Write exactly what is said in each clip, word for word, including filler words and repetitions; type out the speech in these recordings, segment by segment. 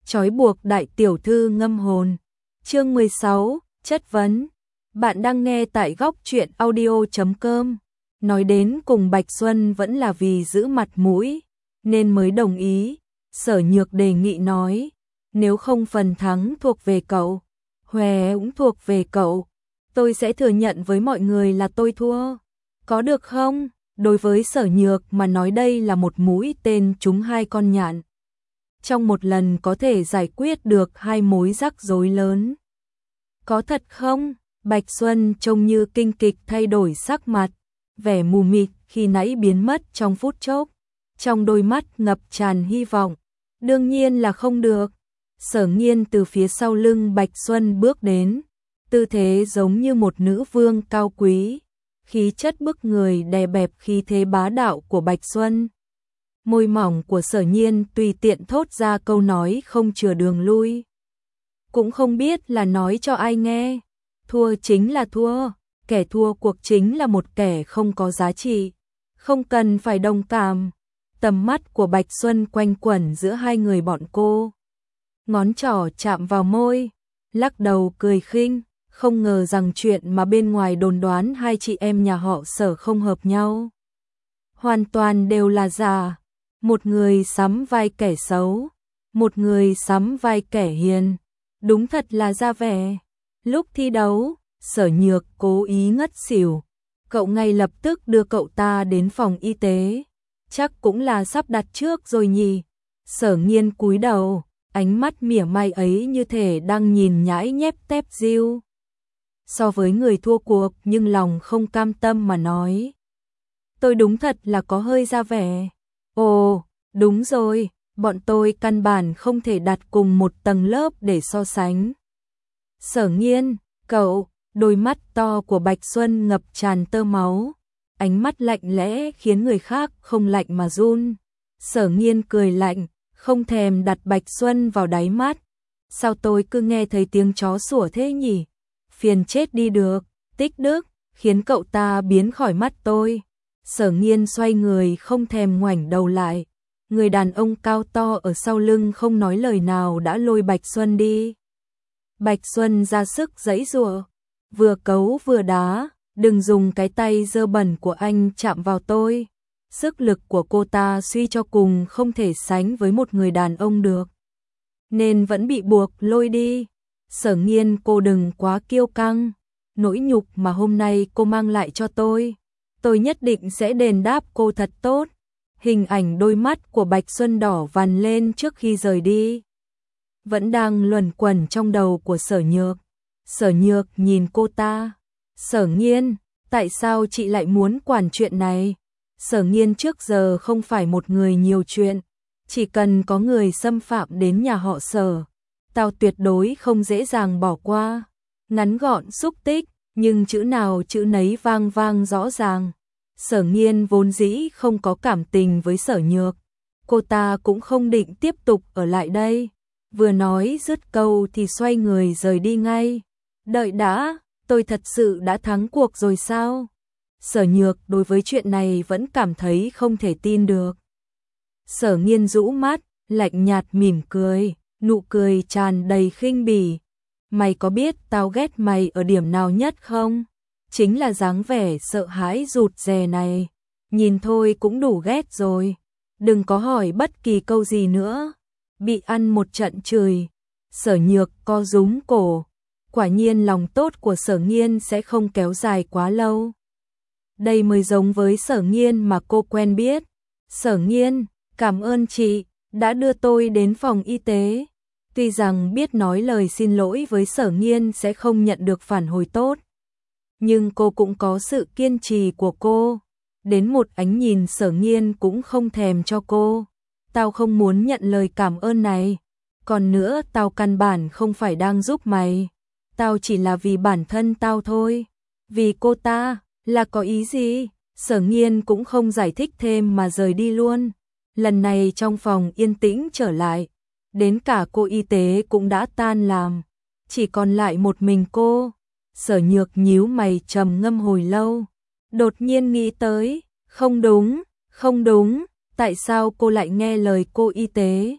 trói buộc đại tiểu thư ngâm hồn. Chương mười sáu, chất vấn. Bạn đang nghe tại góc truyện audio chấm com. Nói đến cùng Bạch Xuân vẫn là vì giữ mặt mũi, nên mới đồng ý. Sở Nhược đề nghị nói, nếu không phần thắng thuộc về cậu, hòe cũng thuộc về cậu, tôi sẽ thừa nhận với mọi người là tôi thua. Có được không? Đối với Sở Nhược mà nói đây là một mũi tên trúng hai con nhạn. Trong một lần có thể giải quyết được hai mối rắc rối lớn. Có thật không? Bạch Xuân trông như kinh kịch thay đổi sắc mặt, vẻ mù mịt khi nãy biến mất trong phút chốc, trong đôi mắt ngập tràn hy vọng. Đương nhiên là không được. Sở Nghiên từ phía sau lưng Bạch Xuân bước đến, tư thế giống như một nữ vương cao quý, khí chất bức người đè bẹp khí thế bá đạo của Bạch Xuân. Môi mỏng của Sở Nhiên tùy tiện thốt ra câu nói không chừa đường lui. Cũng không biết là nói cho ai nghe. Thua chính là thua, kẻ thua cuộc chính là một kẻ không có giá trị, không cần phải đồng cảm. Tầm mắt của Bạch Xuân quanh quẩn giữa hai người bọn cô. Ngón trỏ chạm vào môi, lắc đầu cười khinh, không ngờ rằng chuyện mà bên ngoài đồn đoán hai chị em nhà họ Sở không hợp nhau. Hoàn toàn đều là giả, một người sắm vai kẻ xấu, một người sắm vai kẻ hiền, đúng thật là ra vẻ. Lúc thi đấu, Sở Nhược cố ý ngất xỉu, cậu ngay lập tức đưa cậu ta đến phòng y tế. Chắc cũng là sắp đặt trước rồi nhỉ. Sở Nghiên cúi đầu, ánh mắt mỉa mai ấy như thể đang nhìn nhãi nhép tép diêu. So với người thua cuộc nhưng lòng không cam tâm mà nói, tôi đúng thật là có hơi ra vẻ. Ồ, đúng rồi, bọn tôi căn bản không thể đặt cùng một tầng lớp để so sánh. Sở Nghiên, cậu, đôi mắt to của Bạch Xuân ngập tràn tơ máu, ánh mắt lạnh lẽ khiến người khác không lạnh mà run. Sở Nghiên cười lạnh, không thèm đặt Bạch Xuân vào đáy mắt. Sao tôi cứ nghe thấy tiếng chó sủa thế nhỉ? Phiền chết đi được. Tích đức, khiến cậu ta biến khỏi mắt tôi. Sở Nghiên xoay người không thèm ngoảnh đầu lại. Người đàn ông cao to ở sau lưng không nói lời nào đã lôi Bạch Xuân đi. Bạch Xuân ra sức giãy giụa, vừa cấu vừa đá, đừng dùng cái tay dơ bẩn của anh chạm vào tôi. Sức lực của cô ta suy cho cùng không thể sánh với một người đàn ông được, nên vẫn bị buộc lôi đi. Sở Nghiên, cô đừng quá kiêu căng, nỗi nhục mà hôm nay cô mang lại cho tôi, tôi nhất định sẽ đền đáp cô thật tốt. Hình ảnh đôi mắt của Bạch Xuân đỏ vằn lên trước khi rời đi, vẫn đang luẩn quẩn trong đầu của Sở Nhược. Sở Nhược nhìn cô ta. Sở Nghiên, tại sao chị lại muốn quản chuyện này? Sở Nghiên trước giờ không phải một người nhiều chuyện, chỉ cần có người xâm phạm đến nhà họ Sở, tao tuyệt đối không dễ dàng bỏ qua. Ngắn gọn xúc tích, nhưng chữ nào chữ nấy vang vang rõ ràng. Sở Nghiên vốn dĩ không có cảm tình với Sở Nhược, cô ta cũng không định tiếp tục ở lại đây. Vừa nói dứt câu thì xoay người rời đi ngay. Đợi đã, tôi thật sự đã thắng cuộc rồi sao? Sở Nhược đối với chuyện này vẫn cảm thấy không thể tin được. Sở Nghiên rũ mắt, lạnh nhạt mỉm cười, nụ cười tràn đầy khinh bỉ. Mày có biết tao ghét mày ở điểm nào nhất không? Chính là dáng vẻ sợ hãi rụt rè này. Nhìn thôi cũng đủ ghét rồi. Đừng có hỏi bất kỳ câu gì nữa. Bị ăn một trận chửi. Sở Nhược co rúm cổ. Quả nhiên lòng tốt của Sở Nghiên sẽ không kéo dài quá lâu. Đây mới giống với Sở Nghiên mà cô quen biết. Sở Nghiên, cảm ơn chị đã đưa tôi đến phòng y tế. Tuy rằng biết nói lời xin lỗi với Sở Nghiên sẽ không nhận được phản hồi tốt, nhưng cô cũng có sự kiên trì của cô. Đến một ánh nhìn Sở Nghiên cũng không thèm cho cô. Tao không muốn nhận lời cảm ơn này. Còn nữa, tao căn bản không phải đang giúp mày. Tao chỉ là vì bản thân tao thôi. Vì cô ta, là có ý gì? Sở Nghiên cũng không giải thích thêm mà rời đi luôn. Lần này trong phòng yên tĩnh trở lại. Đến cả cô y tế cũng đã tan làm. Chỉ còn lại một mình cô. Sở Nhược nhíu mày trầm ngâm hồi lâu. Đột nhiên nghĩ tới, không đúng, không đúng. Tại sao cô lại nghe lời cô y tế?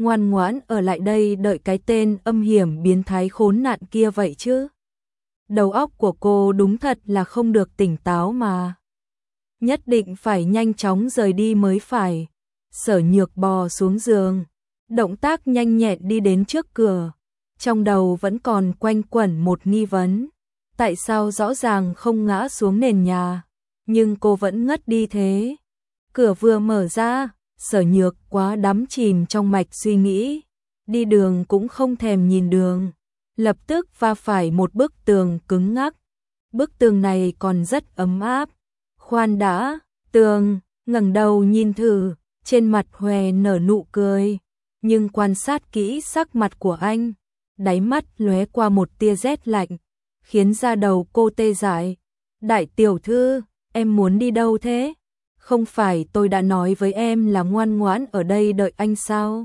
ngoan ngoãn ở lại đây đợi cái tên âm hiểm biến thái khốn nạn kia vậy chứ. Đầu óc của cô đúng thật là không được tỉnh táo mà. Nhất định phải nhanh chóng rời đi mới phải. Sở Nhược bò xuống giường, động tác nhanh nhẹn đi đến trước cửa. Trong đầu vẫn còn quanh quẩn một nghi vấn. Tại sao rõ ràng không ngã xuống nền nhà, nhưng cô vẫn ngất đi thế? Cửa vừa mở ra, Sở Nhược quá đắm chìm trong mạch suy nghĩ. Đi đường cũng không thèm nhìn đường. Lập tức va phải một bức tường cứng ngắc. Bức tường này còn rất ấm áp. Khoan đã, tường, ngẩng đầu nhìn thử, trên mặt Hòe nở nụ cười. Nhưng quan sát kỹ sắc mặt của anh, đáy mắt lóe qua một tia rét lạnh, khiến da đầu cô tê dại. Đại tiểu thư, em muốn đi đâu thế? Không phải tôi đã nói với em là ngoan ngoãn ở đây đợi anh sao?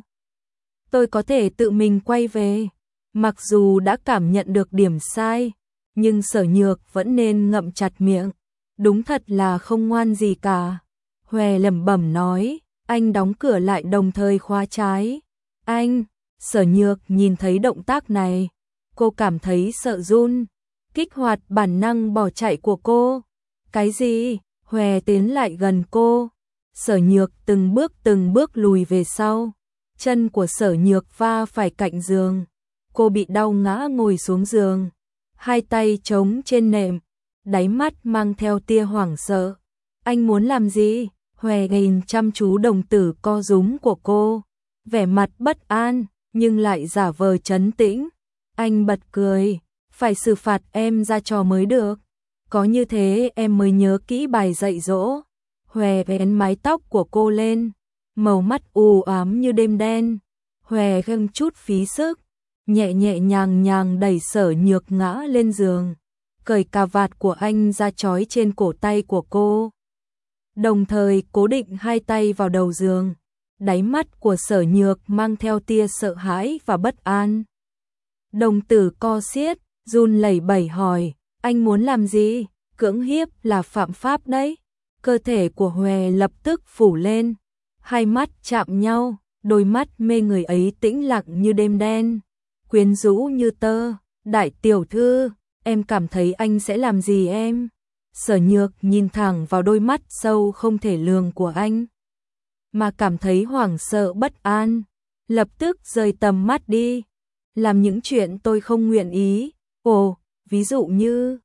Tôi có thể tự mình quay về. Mặc dù đã cảm nhận được điểm sai, nhưng Sở Nhược vẫn nên ngậm chặt miệng. Đúng thật là không ngoan gì cả. Hòe lẩm bẩm nói, anh đóng cửa lại đồng thời khóa trái. Anh, Sở Nhược nhìn thấy động tác này, cô cảm thấy sợ run, kích hoạt bản năng bỏ chạy của cô. Cái gì? Hòe tiến lại gần cô. Sở Nhược từng bước từng bước lùi về sau. Chân của Sở Nhược va phải cạnh giường. Cô bị đau ngã ngồi xuống giường, hai tay chống trên nệm, đáy mắt mang theo tia hoảng sợ. Anh muốn làm gì? Hòe nhìn chăm chú đồng tử co rúm của cô, vẻ mặt bất an, nhưng lại giả vờ trấn tĩnh. Anh bật cười, phải xử phạt em ra trò mới được. Có như thế em mới nhớ kỹ bài dạy dỗ. Hòe vén mái tóc của cô lên, màu mắt u ám như đêm đen. Hòe găng chút phí sức, nhẹ nhẹ nhàng nhàng đẩy Sở Nhược ngã lên giường, cởi cà vạt của anh ra trói trên cổ tay của cô. Đồng thời cố định hai tay vào đầu giường. Đáy mắt của Sở Nhược mang theo tia sợ hãi và bất an. Đồng tử co xiết, run lẩy bẩy hỏi, anh muốn làm gì? Cưỡng hiếp là phạm pháp đấy. Cơ thể của Hòe lập tức phủ lên, hai mắt chạm nhau, đôi mắt mê người ấy tĩnh lặng như đêm đen, quyến rũ như tơ. Đại tiểu thư, em cảm thấy anh sẽ làm gì em? Sở Nhược nhìn thẳng vào đôi mắt sâu không thể lường của anh, mà cảm thấy hoảng sợ bất an, lập tức rời tầm mắt đi. Làm những chuyện tôi không nguyện ý. Ồ, ví dụ như...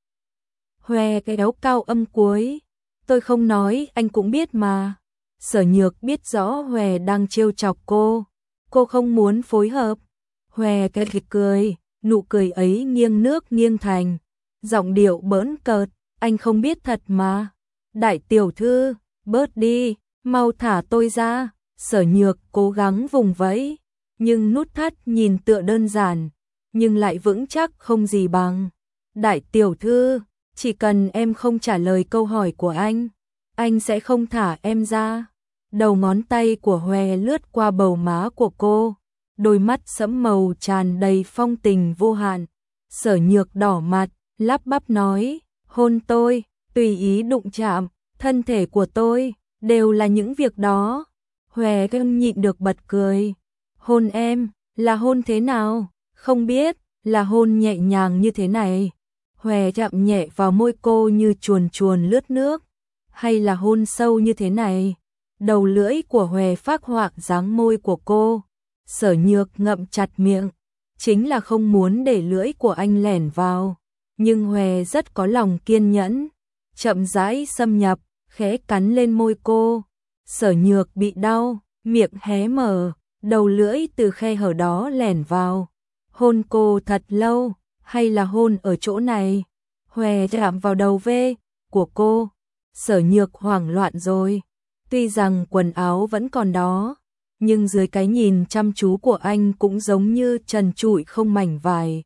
Hòe kéo cao âm cuối. Tôi không nói, anh cũng biết mà. Sở Nhược biết rõ Hòe đang trêu chọc cô. Cô không muốn phối hợp. Hòe cái kịch cười, nụ cười ấy nghiêng nước nghiêng thành. Giọng điệu bỡn cợt, anh không biết thật mà. Đại tiểu thư, bớt đi, mau thả tôi ra. Sở Nhược cố gắng vùng vẫy, nhưng nút thắt nhìn tựa đơn giản, nhưng lại vững chắc không gì bằng. Đại tiểu thư, chỉ cần em không trả lời câu hỏi của anh, anh sẽ không thả em ra. Đầu ngón tay của Hòe lướt qua bầu má của cô, đôi mắt sẫm màu tràn đầy phong tình vô hạn. Sở Nhược đỏ mặt, lắp bắp nói, hôn tôi, tùy ý đụng chạm, thân thể của tôi, đều là những việc đó. Hòe không nhịn được bật cười. Hôn em, là hôn thế nào? Không biết, là hôn nhẹ nhàng như thế này. Hòe chạm nhẹ vào môi cô như chuồn chuồn lướt nước. Hay là hôn sâu như thế này? Đầu lưỡi của Hòe phác họa dáng môi của cô. Sở Nhược ngậm chặt miệng, chính là không muốn để lưỡi của anh lẻn vào. Nhưng Hòe rất có lòng kiên nhẫn, chậm rãi xâm nhập, khẽ cắn lên môi cô. Sở Nhược bị đau, miệng hé mở, đầu lưỡi từ khe hở đó lẻn vào. Hôn cô thật lâu, hay là hôn ở chỗ này? Hòe chạm vào đầu vê của cô. Sở Nhược hoảng loạn rồi. Tuy rằng quần áo vẫn còn đó, nhưng dưới cái nhìn chăm chú của anh cũng giống như trần trụi không mảnh vải.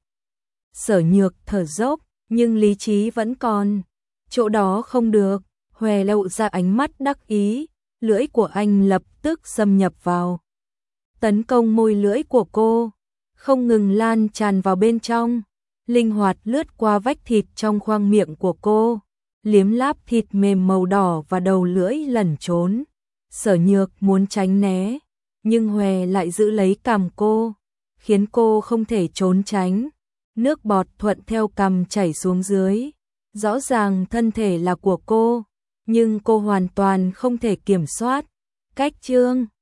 Sở Nhược thở dốc, nhưng lý trí vẫn còn. Chỗ đó không được. Hòe lộ ra ánh mắt đắc ý, lưỡi của anh lập tức xâm nhập vào, tấn công môi lưỡi của cô, không ngừng lan tràn vào bên trong, linh hoạt lướt qua vách thịt trong khoang miệng của cô, liếm láp thịt mềm màu đỏ và đầu lưỡi lẩn trốn. Sở Nhược muốn tránh né, nhưng Hòe lại giữ lấy cằm cô, khiến cô không thể trốn tránh. Nước bọt thuận theo cằm chảy xuống dưới. Rõ ràng thân thể là của cô, nhưng cô hoàn toàn không thể kiểm soát. Cách chương